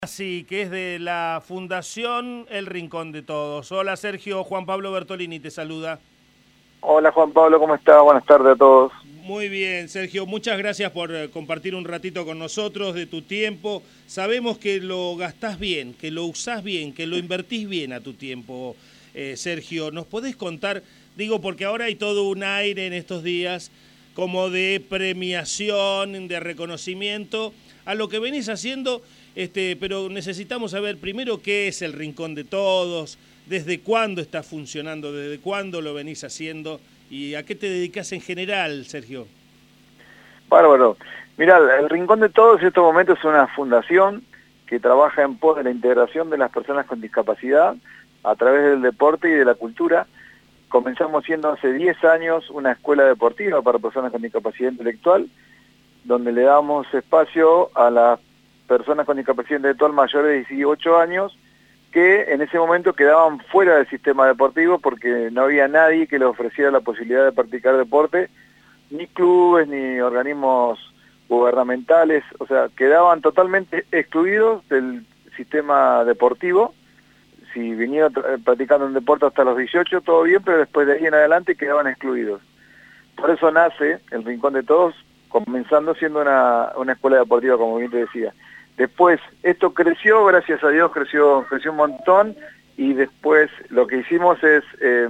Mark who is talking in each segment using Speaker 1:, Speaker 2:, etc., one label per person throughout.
Speaker 1: Sí, que es de la Fundación El Rincón de Todos. Hola Sergio, Juan Pablo Bertolini te saluda.
Speaker 2: Hola Juan Pablo, ¿cómo está? Buenas tardes a todos.
Speaker 1: Muy bien, Sergio, muchas gracias por compartir un ratito con nosotros de tu tiempo. Sabemos que lo gastás bien, que lo usás bien, que lo invertís bien a tu tiempo, Sergio. ¿Nos podés contar? Digo, porque ahora hay todo un aire en estos días como de premiación, de reconocimiento a lo que venís haciendo, pero necesitamos saber primero qué es el Rincón de Todos, desde cuándo está funcionando, desde cuándo lo venís haciendo y a qué te dedicas en general, Sergio.
Speaker 2: Bárbaro. Mirá, el Rincón de Todos en estos momentos es una fundación que trabaja en pos de la integración de las personas con discapacidad a través del deporte y de la cultura. Comenzamos siendo hace 10 años una escuela deportiva para personas con discapacidad intelectual, donde le damos espacio a las personas con discapacidad intelectual mayores de 18 años que en ese momento quedaban fuera del sistema deportivo porque no había nadie que les ofreciera la posibilidad de practicar deporte, ni clubes, ni organismos gubernamentales, o sea, quedaban totalmente excluidos del sistema deportivo. Si vinieron practicando un deporte hasta los 18, todo bien, pero después de ahí en adelante quedaban excluidos. Por eso nace el Rincón de Todos, comenzando siendo una escuela deportiva, como bien te decía. Después, esto creció, gracias a Dios, creció un montón, y después lo que hicimos es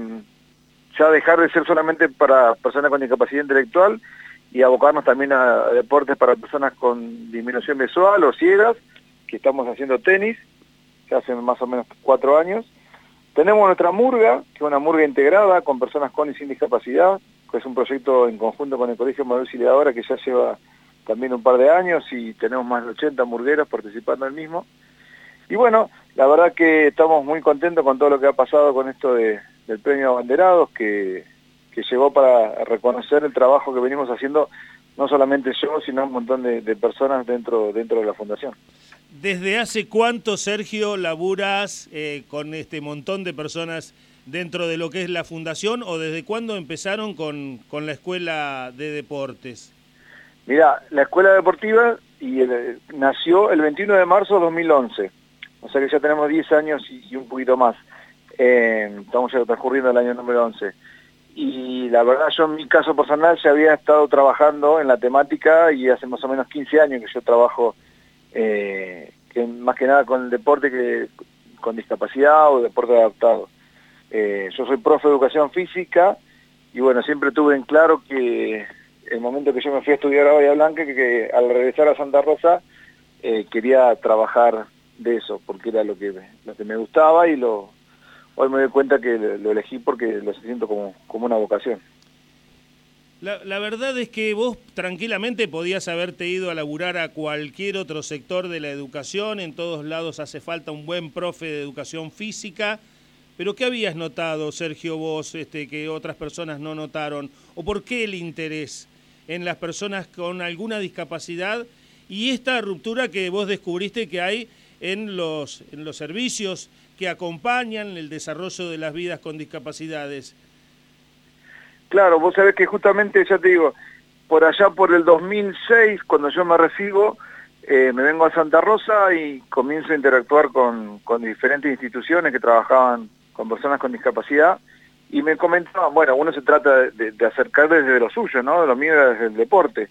Speaker 2: ya dejar de ser solamente para personas con discapacidad intelectual y abocarnos también a deportes para personas con disminución visual o ciegas, que estamos haciendo tenis, ya hace más o menos 4 años. Tenemos nuestra murga, que es una murga integrada con personas con y sin discapacidad, que es un proyecto en conjunto con el Colegio Manuel Auxiliadora que ya lleva también un par de años y tenemos más de 80 murgueros participando en el mismo. Y bueno, la verdad que estamos muy contentos con todo lo que ha pasado con esto del premio Abanderados, que llegó para reconocer el trabajo que venimos haciendo, no solamente yo, sino un montón de personas dentro de la fundación.
Speaker 1: ¿Desde hace cuánto, Sergio, laburas con este montón de personas dentro de lo que es la fundación o desde cuándo empezaron con la escuela de deportes?
Speaker 2: Mirá, la escuela deportiva nació el 21 de marzo de 2011, o sea que ya tenemos 10 años y un poquito más. Estamos ya transcurriendo el año número 11. Y la verdad, yo en mi caso personal ya había estado trabajando en la temática y hace más o menos 15 años que yo trabajo que más que nada con el deporte con discapacidad o deporte adaptado. Yo soy profe de educación física y bueno, siempre tuve en claro que el momento que yo me fui a estudiar a Bahía Blanca, que al regresar a Santa Rosa quería trabajar de eso, porque era lo que me gustaba y hoy me doy cuenta que lo elegí porque lo siento como una vocación.
Speaker 1: La verdad es que vos tranquilamente podías haberte ido a laburar a cualquier otro sector de la educación, en todos lados hace falta un buen profe de educación física, pero ¿qué habías notado, Sergio, vos, que otras personas no notaron? ¿O por qué el interés en las personas con alguna discapacidad y esta ruptura que vos descubriste que hay en los servicios que acompañan el desarrollo de las vidas con discapacidades?
Speaker 2: Claro, vos sabés que justamente, ya te digo, por allá por el 2006, cuando yo me recibo, me vengo a Santa Rosa y comienzo a interactuar con diferentes instituciones que trabajaban con personas con discapacidad y me comentaban, bueno, uno se trata de acercar desde lo suyo, ¿no? Lo mío era desde el deporte.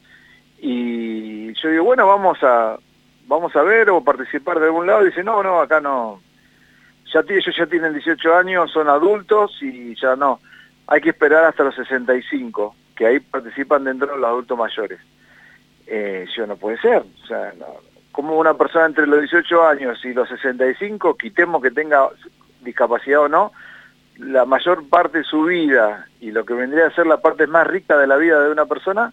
Speaker 2: Y yo digo, bueno, vamos a ver o participar de algún lado. Y dice, no, acá no. Ellos ya tienen 18 años, son adultos y ya no. Hay que esperar hasta los 65, que ahí participan dentro de los adultos mayores. Yo no puede ser. O sea, no. Como una persona entre los 18 años y los 65, quitemos que tenga discapacidad o no, la mayor parte de su vida y lo que vendría a ser la parte más rica de la vida de una persona,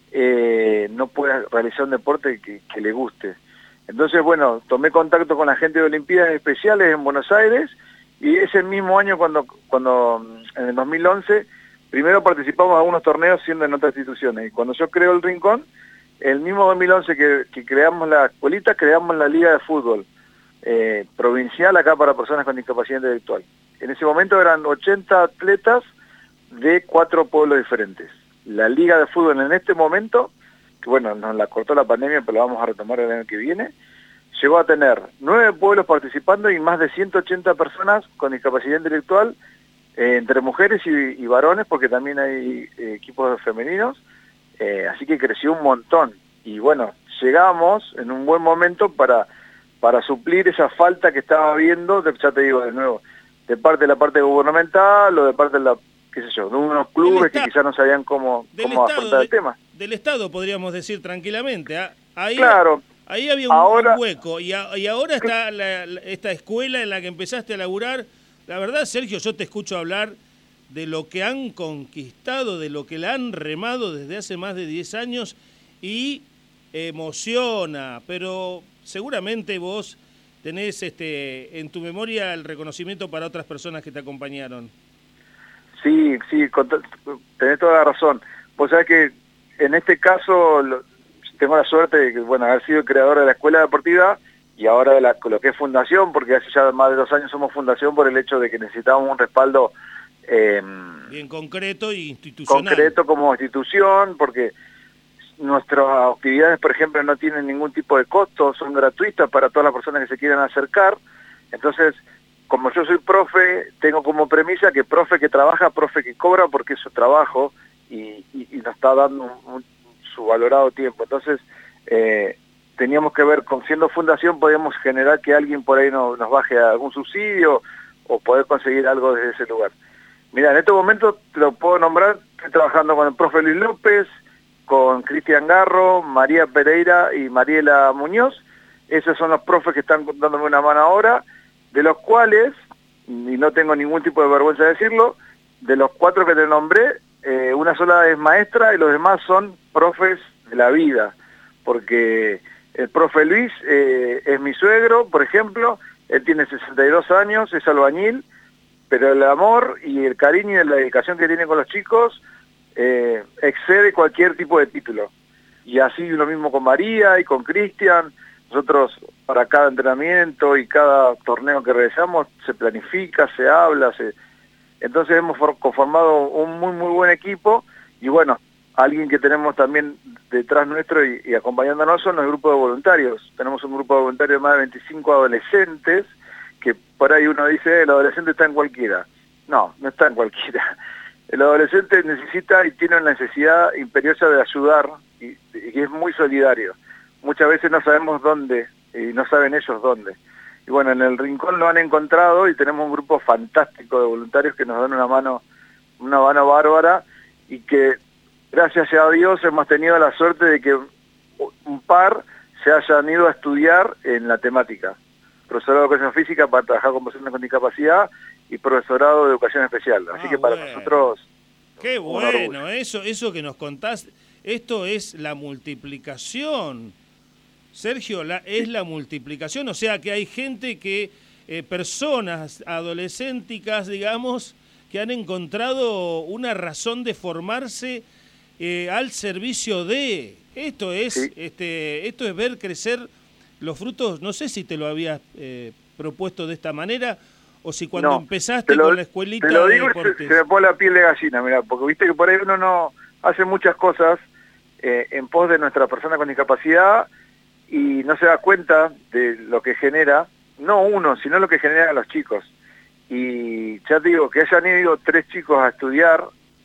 Speaker 2: no puede realizar un deporte que le guste. Entonces, bueno, tomé contacto con la gente de Olimpiadas Especiales en Buenos Aires y ese mismo año cuando en el 2011, primero participamos en algunos torneos siendo en otras instituciones y cuando yo creo el Rincón, el mismo 2011 que creamos la escuelita, creamos la Liga de Fútbol provincial acá para personas con discapacidad intelectual. En ese momento eran 80 atletas de 4 pueblos diferentes. La Liga de Fútbol en este momento, que bueno, nos la cortó la pandemia, pero la vamos a retomar el año que viene, llegó a tener 9 pueblos participando y más de 180 personas con discapacidad intelectual, entre mujeres y varones, porque también hay equipos femeninos, así que creció un montón. Y bueno, llegamos en un buen momento para suplir esa falta que estaba habiendo, ya te digo de nuevo, de parte de la parte gubernamental o de parte de la, qué sé yo, de unos clubes que quizás no sabían cómo afrontar el tema.
Speaker 1: Del Estado, podríamos decir tranquilamente. Ahí,
Speaker 2: claro.
Speaker 1: Ahí había un hueco y ahora está esta escuela en la que empezaste a laburar. La verdad, Sergio, yo te escucho hablar de lo que han conquistado, de lo que la han remado desde hace más de 10 años y emociona, pero seguramente vos tenés en tu memoria el reconocimiento para otras personas que te acompañaron.
Speaker 2: Sí, tenés toda la razón. Vos sabés que en este caso tengo la suerte de haber sido el creador de la escuela deportiva y ahora de lo que es fundación, porque hace ya más de 2 años somos fundación por el hecho de que necesitábamos un respaldo
Speaker 1: bien concreto e institucional.
Speaker 2: Concreto como institución, porque nuestras actividades, por ejemplo, no tienen ningún tipo de costo, son gratuitas para todas las personas que se quieran acercar. Entonces, como yo soy profe, tengo como premisa que profe que trabaja, profe que cobra, porque es su trabajo y nos está dando su valorado tiempo. Entonces, teníamos que ver, siendo fundación, podíamos generar que alguien por ahí nos baje algún subsidio o poder conseguir algo desde ese lugar. Mira, en este momento te lo puedo nombrar, estoy trabajando con el profe Luis López, con Cristian Garro, María Pereira y Mariela Muñoz. Esos son los profes que están dándome una mano ahora, de los cuales, y no tengo ningún tipo de vergüenza de decirlo, de los 4 que te nombré, una sola es maestra y los demás son profes de la vida, porque el profe Luis es mi suegro, por ejemplo, él tiene 62 años, es albañil, pero el amor y el cariño y la dedicación que tiene con los chicos excede cualquier tipo de título. Y así lo mismo con María y con Cristian. Nosotros para cada entrenamiento y cada torneo que realizamos se planifica, se habla, entonces hemos conformado un muy buen equipo y bueno, alguien que tenemos también detrás nuestro y acompañándonos son los grupos de voluntarios. Tenemos un grupo de voluntarios de más de 25 adolescentes, que por ahí uno dice, el adolescente está en cualquiera. No está en cualquiera. El adolescente necesita y tiene una necesidad imperiosa de ayudar y es muy solidario. Muchas veces no sabemos dónde y no saben ellos dónde. Y bueno, en el Rincón lo han encontrado y tenemos un grupo fantástico de voluntarios que nos dan una mano bárbara y que gracias a Dios hemos tenido la suerte de que un par se hayan ido a estudiar en la temática. Profesorado de Educación Física para trabajar con personas con discapacidad y profesorado de Educación Especial. Así que para nosotros...
Speaker 1: ¡Qué bueno! Eso que nos contás, esto es la multiplicación. Sergio, es la multiplicación. O sea que hay gente que, personas adolescénticas, digamos, que han encontrado una razón de formarse al servicio de... Esto es,
Speaker 2: sí.
Speaker 1: Esto es ver crecer los frutos. No sé si te lo habías propuesto de esta manera o si cuando empezaste con la escuelita
Speaker 2: te lo digo,
Speaker 1: de deportes...
Speaker 2: se me pone la piel de gallina, mirá, porque viste que por ahí uno no hace muchas cosas en pos de nuestra persona con discapacidad y no se da cuenta de lo que genera, no uno, sino lo que genera a los chicos. Y ya te digo, que hayan ido 3 chicos a estudiar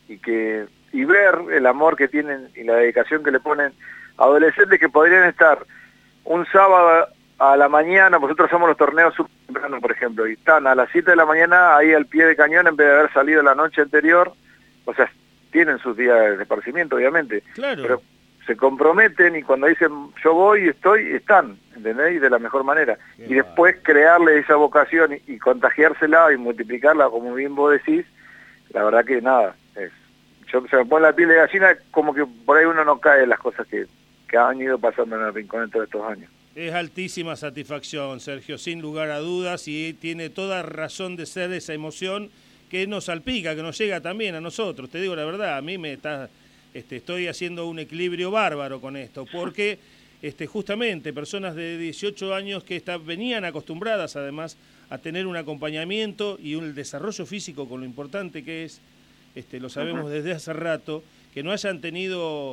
Speaker 2: y ver el amor que tienen y la dedicación que le ponen adolescentes que podrían estar un sábado a la mañana, nosotros hacemos los torneos súper temprano, por ejemplo, y están a las 7 de la mañana ahí al pie de cañón en vez de haber salido la noche anterior. O sea, tienen sus días de esparcimiento, obviamente,
Speaker 1: claro,
Speaker 2: pero se comprometen y cuando dicen yo voy y están, ¿entendés? Y de la mejor manera.
Speaker 1: Qué
Speaker 2: y después crearle esa vocación y contagiársela y multiplicarla, como bien vos decís, la verdad que nada, se me pone la piel de gallina, como que por ahí uno no cae en las cosas que han ido pasando en el Rincón en todos estos años.
Speaker 1: Es altísima satisfacción, Sergio, sin lugar a dudas, y tiene toda razón de ser esa emoción que nos salpica, que nos llega también a nosotros. Te digo la verdad, a mí estoy haciendo un equilibrio bárbaro con esto, porque justamente personas de 18 años que venían acostumbradas además a tener un acompañamiento y un desarrollo físico con lo importante que es, lo sabemos desde hace rato, que no hayan tenido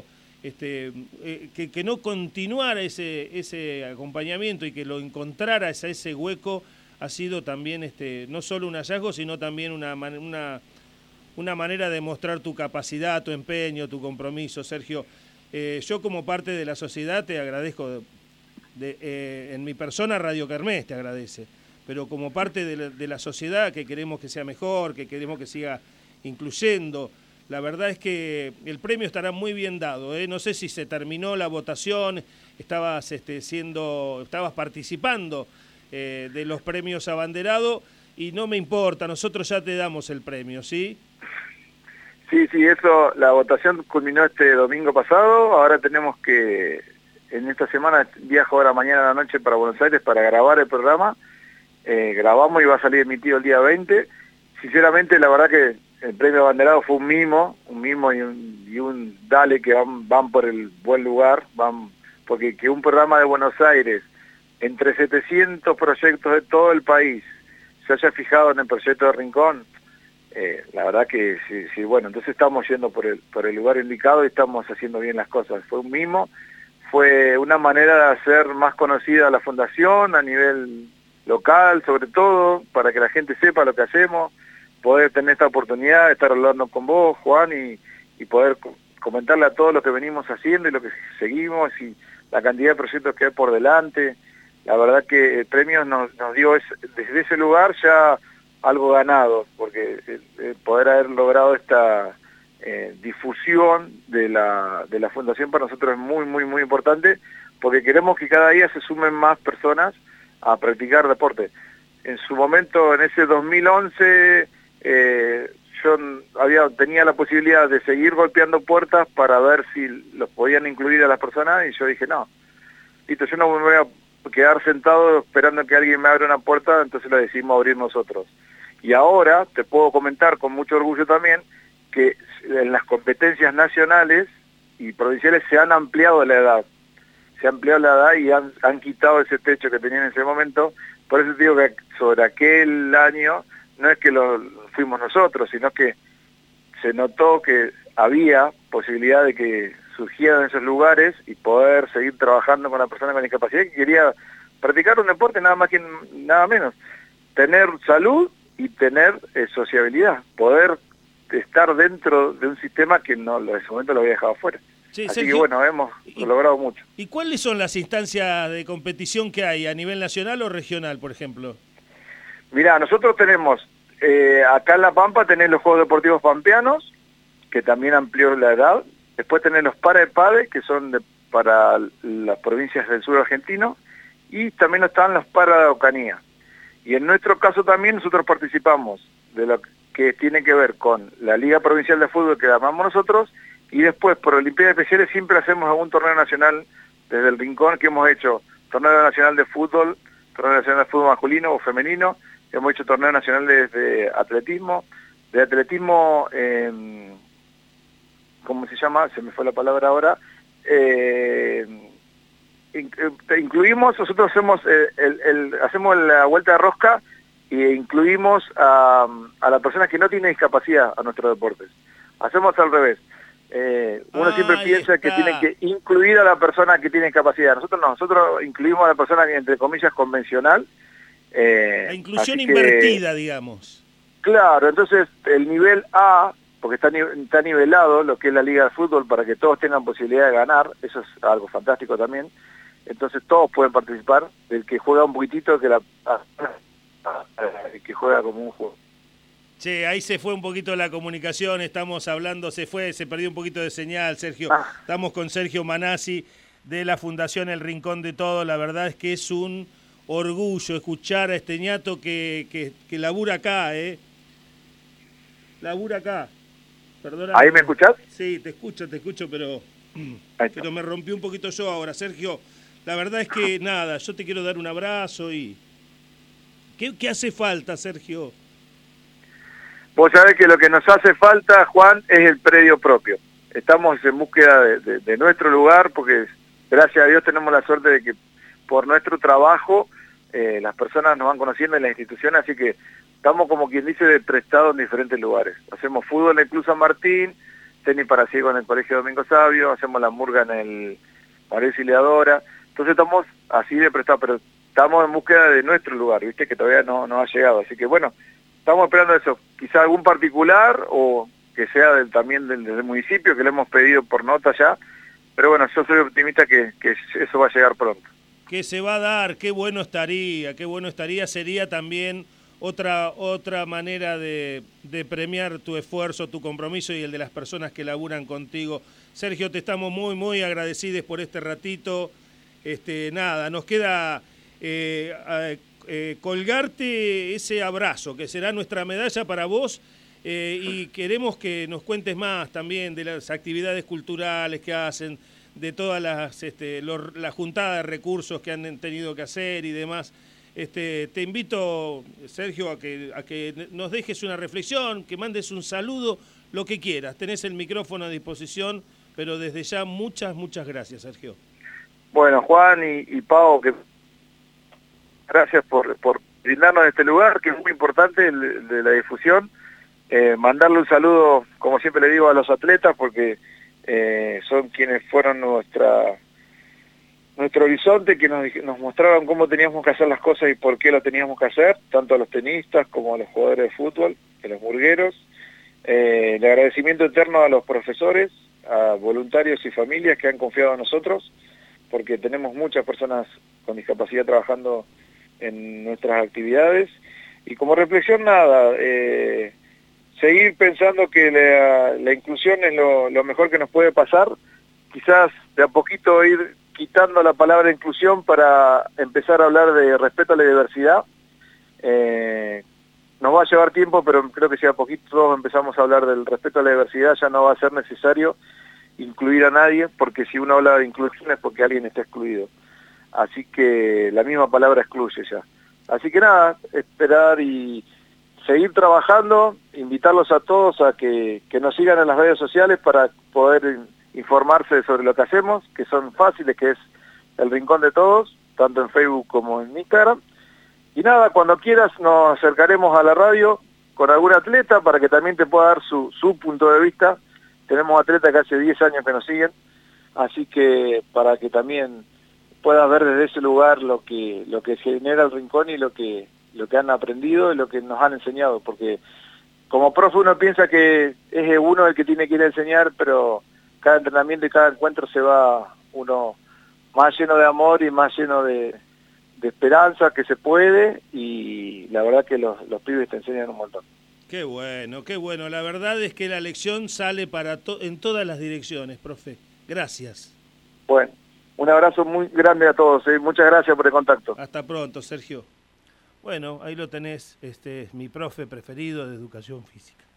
Speaker 1: que no continuara ese acompañamiento y que lo encontraras a ese hueco ha sido también no solo un hallazgo, sino también una manera de mostrar tu capacidad, tu empeño, tu compromiso, Sergio. Yo como parte de la sociedad te agradezco, en mi persona Radio Kermés te agradece, pero como parte de la sociedad que queremos que sea mejor, que queremos que siga incluyendo, la verdad es que el premio estará muy bien dado, ¿eh? No sé si se terminó la votación, estabas participando de los premios abanderado y no me importa, nosotros ya te damos el premio, ¿sí?
Speaker 2: Sí, eso, la votación culminó este domingo pasado, ahora tenemos que, en esta semana, viajo ahora mañana a la noche para Buenos Aires para grabar el programa, grabamos y va a salir emitido el día 20, sinceramente la verdad que el premio abanderado fue un mimo y un dale que van por el buen lugar, porque que un programa de Buenos Aires, entre 700 proyectos de todo el país, se haya fijado en el proyecto de Rincón, la verdad que sí, bueno, entonces estamos yendo por el lugar indicado y estamos haciendo bien las cosas. Fue un mimo, fue una manera de hacer más conocida la fundación a nivel local, sobre todo, para que la gente sepa lo que hacemos, poder tener esta oportunidad de estar hablando con vos, Juan, y poder comentarle a todos lo que venimos haciendo y lo que seguimos y la cantidad de proyectos que hay por delante. La verdad que el premio nos dio desde ese lugar ya algo ganado, porque poder haber logrado esta difusión de la fundación para nosotros es muy, muy, muy importante, porque queremos que cada día se sumen más personas a practicar deporte. En su momento, en ese 2011, yo tenía la posibilidad de seguir golpeando puertas para ver si los podían incluir a las personas, y yo dije, no, listo, yo no me voy a quedar sentado esperando que alguien me abra una puerta, entonces la decidimos abrir nosotros. Y ahora te puedo comentar con mucho orgullo también que en las competencias nacionales y provinciales se han ampliado la edad. Se ha ampliado la edad y han quitado ese techo que tenían en ese momento. Por eso te digo que sobre aquel año no es que lo fuimos nosotros, sino que se notó que había posibilidad de que surgieran esos lugares y poder seguir trabajando con la persona con discapacidad que quería practicar un deporte, nada más que nada menos. Tener salud y tener sociabilidad, poder estar dentro de un sistema que en ese momento lo había dejado fuera.
Speaker 1: Sí,
Speaker 2: así
Speaker 1: Sergio,
Speaker 2: que bueno, hemos logrado mucho.
Speaker 1: ¿Y cuáles son las instancias de competición que hay a nivel nacional o regional, por ejemplo?
Speaker 2: Mirá, nosotros tenemos, acá en La Pampa tenés los Juegos Deportivos Pampeanos, que también amplió la edad. Después tenés los Para-EPADE, que son para las provincias del sur argentino, y también están los Para-Araucanía. Y en nuestro caso también nosotros participamos de lo que tiene que ver con la Liga Provincial de Fútbol que armamos nosotros, y después por Olimpiadas Especiales siempre hacemos algún torneo nacional desde el Rincón, que hemos hecho torneo nacional de fútbol, torneo nacional de fútbol masculino o femenino, hemos hecho torneo nacional de atletismo, ¿cómo se llama? Se me fue la palabra ahora. Incluimos, nosotros hacemos la vuelta de rosca e incluimos a las personas que no tienen discapacidad a nuestros deportes. Hacemos al revés. Uno siempre piensa que tiene que incluir a la persona que tiene discapacidad. Nosotros no, nosotros incluimos a la persona que, entre comillas, convencional.
Speaker 1: La inclusión invertida, digamos.
Speaker 2: Claro, entonces el nivel A, porque está nivelado lo que es la Liga de Fútbol para que todos tengan posibilidad de ganar, eso es algo fantástico también. Entonces todos pueden participar, del que juega un poquitito, el que juega como un juego.
Speaker 1: Che, ahí se fue un poquito la comunicación, estamos hablando, se perdió un poquito de señal, Sergio. Estamos con Sergio Manassi de la Fundación El Rincón de Todo. La verdad es que es un orgullo escuchar a este ñato que labura acá, labura acá. Perdóname.
Speaker 2: ¿Ahí me escuchás?
Speaker 1: Sí, te escucho, pero me rompí un poquito yo ahora. Sergio, la verdad es que nada, yo te quiero dar un abrazo y... ¿Qué hace falta, Sergio?
Speaker 2: Vos sabés que lo que nos hace falta, Juan, es el predio propio. Estamos en búsqueda de nuestro lugar, porque gracias a Dios tenemos la suerte de que por nuestro trabajo las personas nos van conociendo en la institución, así que estamos como quien dice de prestado en diferentes lugares. Hacemos fútbol en el Club San Martín, tenis para ciegos en el Colegio Domingo Sabio, hacemos la murga en el María Auxiliadora. Entonces estamos así de prestado, pero estamos en búsqueda de nuestro lugar, viste, que todavía no ha llegado. Así que bueno, estamos esperando eso, quizá algún particular o que sea también del municipio, que lo hemos pedido por nota ya, pero bueno, yo soy optimista que eso va a llegar pronto.
Speaker 1: Que se va a dar, qué bueno estaría, sería también otra manera de premiar tu esfuerzo, tu compromiso y el de las personas que laburan contigo. Sergio, te estamos muy, muy agradecidos por este ratito. Nada, nos queda colgarte ese abrazo, que será nuestra medalla para vos, y queremos que nos cuentes más también de las actividades culturales que hacen, de todas la juntada de recursos que han tenido que hacer y demás. Te invito, Sergio, a que nos dejes una reflexión, que mandes un saludo, lo que quieras. Tenés el micrófono a disposición, pero desde ya muchas gracias, Sergio.
Speaker 2: Bueno, Juan y Pau, gracias por brindarnos este lugar, que es muy importante, el de la difusión. Mandarle un saludo, como siempre le digo, a los atletas, porque son quienes fueron nuestro horizonte, que nos mostraron cómo teníamos que hacer las cosas y por qué lo teníamos que hacer, tanto a los tenistas como a los jugadores de fútbol, a los murgueros. El agradecimiento eterno a los profesores, a voluntarios y familias que han confiado en nosotros, porque tenemos muchas personas con discapacidad trabajando en nuestras actividades. Y como reflexión, nada, seguir pensando que la inclusión es lo mejor que nos puede pasar, quizás de a poquito ir quitando la palabra inclusión para empezar a hablar de respeto a la diversidad. Nos va a llevar tiempo, pero creo que si a poquito todos empezamos a hablar del respeto a la diversidad, ya no va a ser necesario incluir a nadie, porque si uno habla de inclusión es porque alguien está excluido. Así que la misma palabra excluye ya. Así que nada, esperar y seguir trabajando, invitarlos a todos a que nos sigan en las redes sociales para poder informarse sobre lo que hacemos, que son fáciles, que es El Rincón de Todos, tanto en Facebook como en Instagram. Y nada, cuando quieras nos acercaremos a la radio con algún atleta para que también te pueda dar su punto de vista. Tenemos atletas que hace 10 años que nos siguen, así que para que también puedas ver desde ese lugar lo que genera El Rincón y lo que han aprendido y lo que nos han enseñado, porque como profe uno piensa que es uno el que tiene que ir a enseñar, pero cada entrenamiento y cada encuentro se va uno más lleno de amor y más lleno de esperanza que se puede, y la verdad que los pibes te enseñan un montón.
Speaker 1: Qué bueno, qué bueno. La verdad es que la lección sale en todas las direcciones, profe. Gracias.
Speaker 2: Bueno, un abrazo muy grande a todos, ¿eh? Muchas gracias por el contacto.
Speaker 1: Hasta pronto, Sergio. Bueno, ahí lo tenés, este es mi profe preferido de educación física.